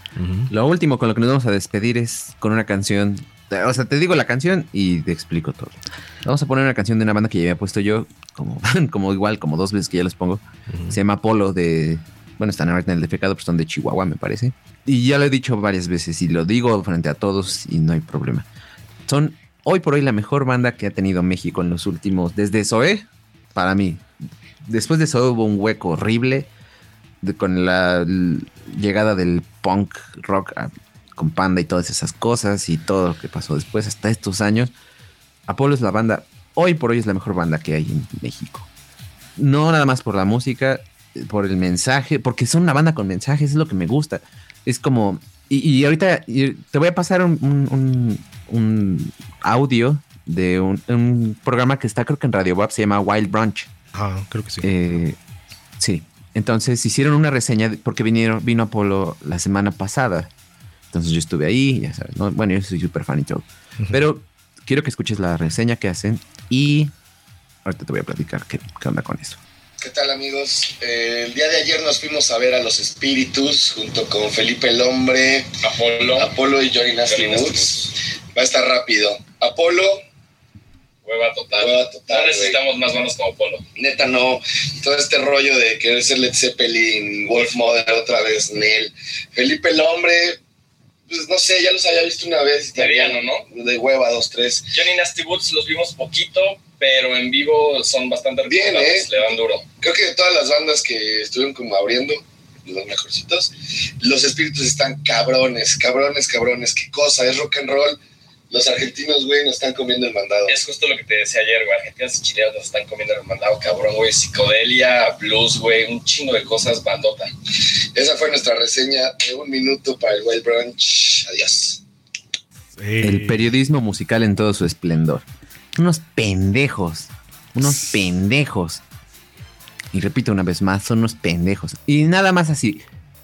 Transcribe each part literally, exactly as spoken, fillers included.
Uh-huh. Lo último con lo que nos vamos a despedir es con una canción. O sea, te digo la canción y te explico todo. Vamos a poner una canción de una banda que ya había puesto yo, como, como igual, como dos veces que ya los pongo. Uh-huh. Se llama Apolo de... Bueno, están ahorita en el defecado, pero son de Chihuahua, me parece. Y ya lo he dicho varias veces y lo digo frente a todos y no hay problema. Son hoy por hoy la mejor banda que ha tenido México en los últimos... Desde Zoé, para mí. Después de Zoé hubo un hueco horrible de, con la l- llegada del punk rock a, con Panda y todas esas cosas y todo lo que pasó después hasta estos años. Apolo es la banda... Hoy por hoy es la mejor banda que hay en México. No nada más por la música... por el mensaje, porque son una banda con mensajes, es lo que me gusta. Es como, y, y ahorita y te voy a pasar un, un, un, un audio de un, un programa que está creo que en Radio Bab, se llama Wild Brunch. Ah, creo que sí. Eh, sí, entonces hicieron una reseña de, porque vinieron, vino Apolo la semana pasada. Entonces yo estuve ahí, ya sabes, ¿no? Bueno, yo soy súper fan y todo. Uh-huh. Pero quiero que escuches la reseña que hacen y ahorita te voy a platicar qué, qué onda con eso. ¿Qué tal, amigos? Eh, el día de ayer nos fuimos a ver a Los Espíritus junto con Felipe el Hombre, Apolo, Apolo y Johnny Nasty Woods. Va a estar rápido. Apolo, hueva total. Hueva total. No necesitamos wey. Más bandas como Apolo. Neta, no. Todo este rollo de querer ser Led Zeppelin, Wolf Mother, otra vez Nel. Felipe el Hombre, pues no sé, ya los había visto una vez. Mediano, ¿no? De hueva, dos, tres. Johnny Nasty Woods los vimos poquito, pero en vivo son bastante bien, ¿eh? Le dan duro. Creo que de todas las bandas que estuvieron como abriendo, los mejorcitos, Los Espíritus están cabrones, cabrones, cabrones. Qué cosa, es rock and roll. Los argentinos, güey, nos están comiendo el mandado. Es justo lo que te decía ayer, güey. Argentinos y chilenos nos están comiendo el mandado, cabrón, güey. Psicodelia, blues, güey, un chingo de cosas, bandota. Esa fue nuestra reseña de un minuto para el Wild Brunch. Adiós. Sí. El periodismo musical en todo su esplendor. Unos pendejos, unos pendejos. Y repito una vez más, son unos pendejos. Y nada más así.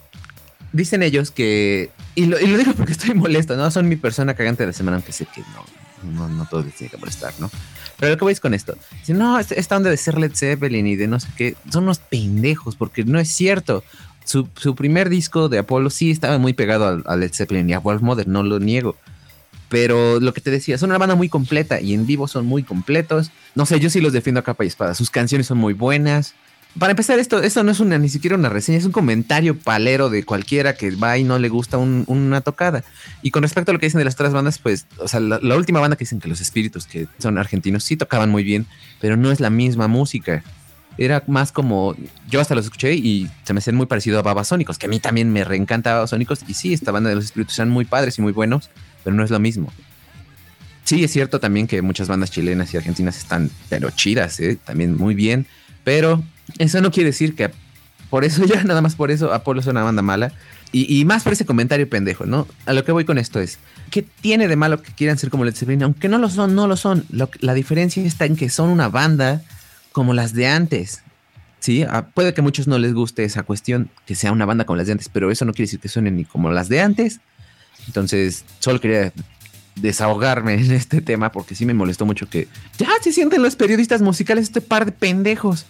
Dicen ellos que... Y lo, y lo digo porque estoy molesto, ¿no? Son mi persona cagante de la semana, aunque sé que no, no, no todo les tiene que molestar, ¿no? Pero lo que voy es con esto. Dicen, no, esta onda de ser Led Zeppelin y de no sé qué, son unos pendejos, porque no es cierto. Su, su primer disco de Apolo sí estaba muy pegado a, a Led Zeppelin y a Wolf Mother, no lo niego. Pero lo que te decía, son una banda muy completa y en vivo son muy completos. No sé, yo sí los defiendo a capa y espada. Sus canciones son muy buenas. Para empezar, esto, esto no es una, ni siquiera una reseña, es un comentario palero de cualquiera que va y no le gusta un, una tocada. Y con respecto a lo que dicen de las otras bandas, pues, o sea, la, la última banda que dicen que Los Espíritus, que son argentinos, sí tocaban muy bien, pero no es la misma música. Era más como, yo hasta los escuché y se me hacían muy parecido a Babasónicos, que a mí también me reencanta Babasónicos. Y sí, esta banda de Los Espíritus eran muy padres y muy buenos, pero no es lo mismo. Sí, es cierto también que muchas bandas chilenas y argentinas están, pero chidas, ¿eh? También muy bien, pero eso no quiere decir que por eso ya, nada más por eso, Apolo es una banda mala. Y, y más por ese comentario pendejo, ¿no? A lo que voy con esto es, ¿qué tiene de malo que quieran ser como Led Zeppelin? Aunque no lo son, no lo son. Lo, la diferencia está en que son una banda como las de antes. Sí, ah, puede que a muchos no les guste esa cuestión, que sea una banda como las de antes, pero eso no quiere decir que suenen ni como las de antes. Entonces, solo quería desahogarme en este tema porque sí me molestó mucho que ya se sienten los periodistas musicales este par de pendejos.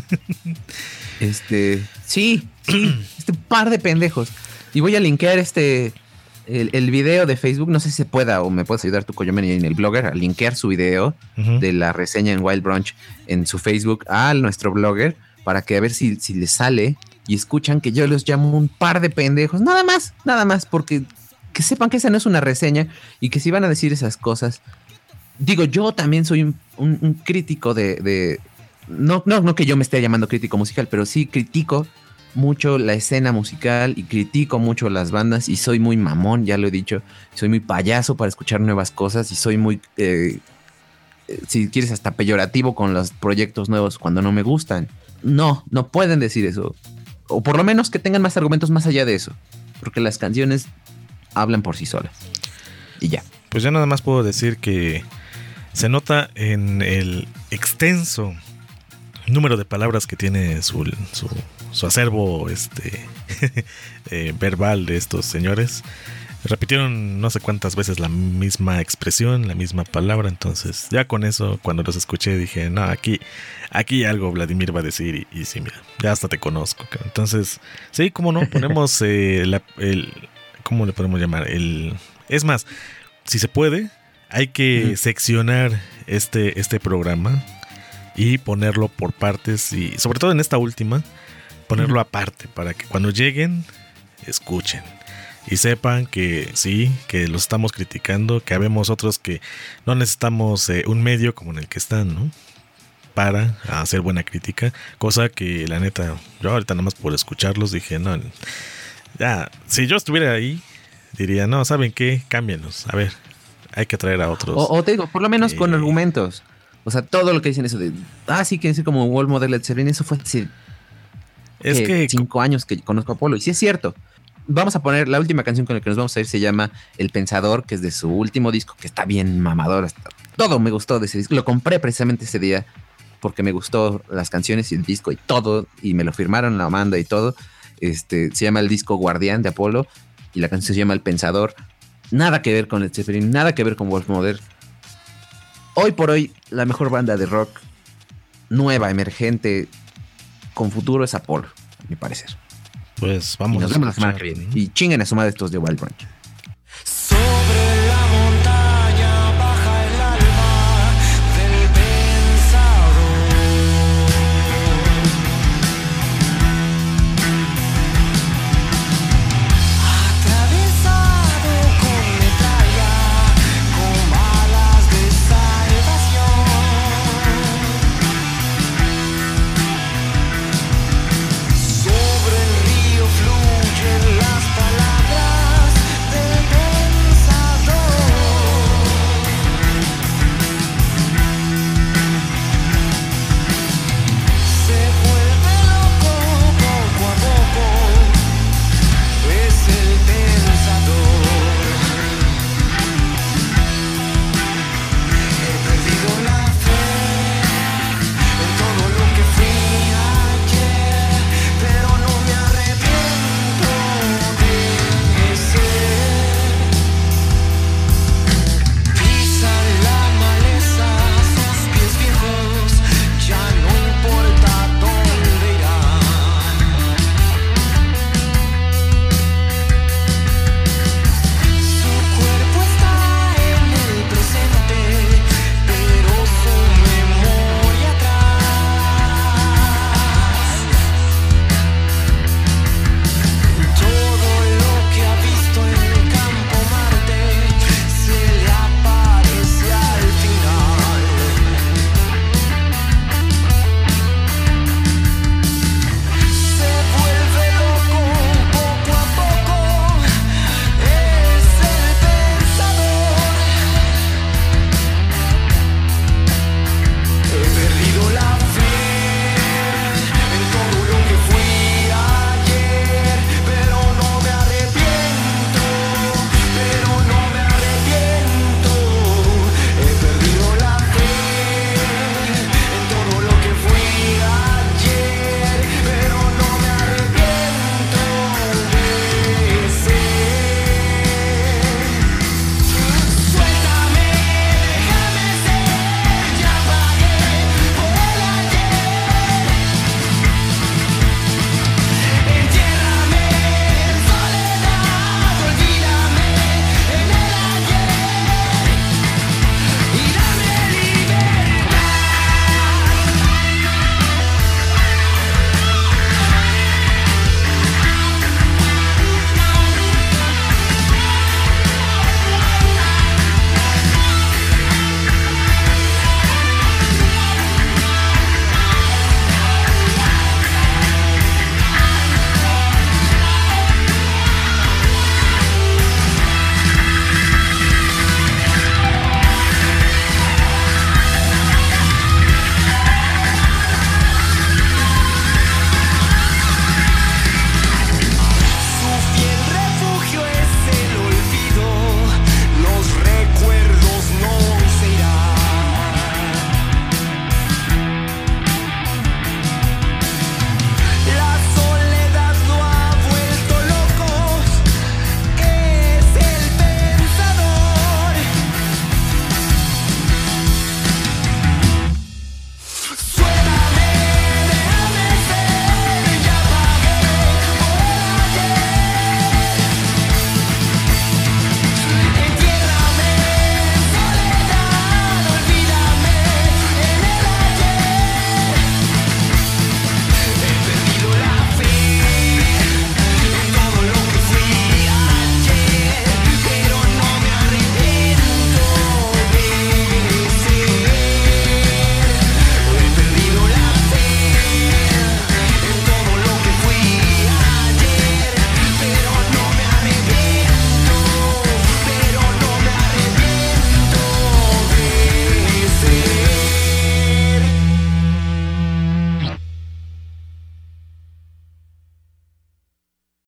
Este, sí, sí, este par de pendejos. Y voy a linkear este el, el video de Facebook, no sé si se pueda o me puedes ayudar tú, Coyomen, en el blogger a linkear su video uh-huh. de la reseña en Wild Brunch en su Facebook a nuestro blogger para que a ver si, si les sale y escuchan que yo los llamo un par de pendejos, nada más, nada más, porque que sepan que esa no es una reseña y que si van a decir esas cosas, digo, yo también soy un, un, un crítico de, de no, no, no que yo me esté llamando crítico musical, pero sí critico mucho la escena musical y critico mucho las bandas y soy muy mamón, ya lo he dicho, soy muy payaso para escuchar nuevas cosas y soy muy, eh, si quieres, hasta peyorativo con los proyectos nuevos cuando no me gustan. No, no pueden decir eso, o por lo menos que tengan más argumentos más allá de eso, porque las canciones hablan por sí solas. Y ya. Pues ya nada más puedo decir que se nota en el extenso número de palabras que tiene su, su, su acervo este eh, verbal de estos señores. Repitieron no sé cuántas veces la misma expresión, la misma palabra. Entonces ya con eso, cuando los escuché, dije, no, aquí, aquí algo Vladimir va a decir. Y, y sí, mira, ya hasta te conozco. Entonces, sí, cómo no, ponemos eh, la, el... ¿cómo le podemos llamar? El, es más, si se puede, hay que uh-huh. seccionar este, este programa y ponerlo por partes y sobre todo en esta última, ponerlo uh-huh. aparte para que cuando lleguen, escuchen. Y sepan que sí, que los estamos criticando, que habemos otros que no necesitamos eh, un medio como en el que están, ¿no? Para hacer buena crítica, cosa que la neta, yo ahorita nomás por escucharlos dije, no, ya, si yo estuviera ahí, diría, no, ¿saben qué? Cámbienlos, a ver, hay que traer a otros. O, o te digo, por lo menos eh, con argumentos, o sea, todo lo que dicen eso de, ah, sí, que decir como World Model Led Zeppelin, eso fue hace es que, que cinco años que conozco a Apolo, y sí es cierto. Vamos a poner la última canción con la que nos vamos a ir, se llama El Pensador, que es de su último disco, que está bien mamador, hasta, todo me gustó de ese disco, lo compré precisamente ese día, porque me gustó las canciones y el disco y todo, y me lo firmaron la banda y todo. Este, se llama el disco Guardián de Apolo, y la canción se llama El Pensador. Nada que ver con Led Zeppelin, nada que ver con Wolf Mother. Hoy por hoy, la mejor banda de rock nueva, emergente, con futuro es Apolo, a mi parecer. Pues vamos y nos a vemos la semana que viene. Y chinguen a su madre estos de Wild Branch.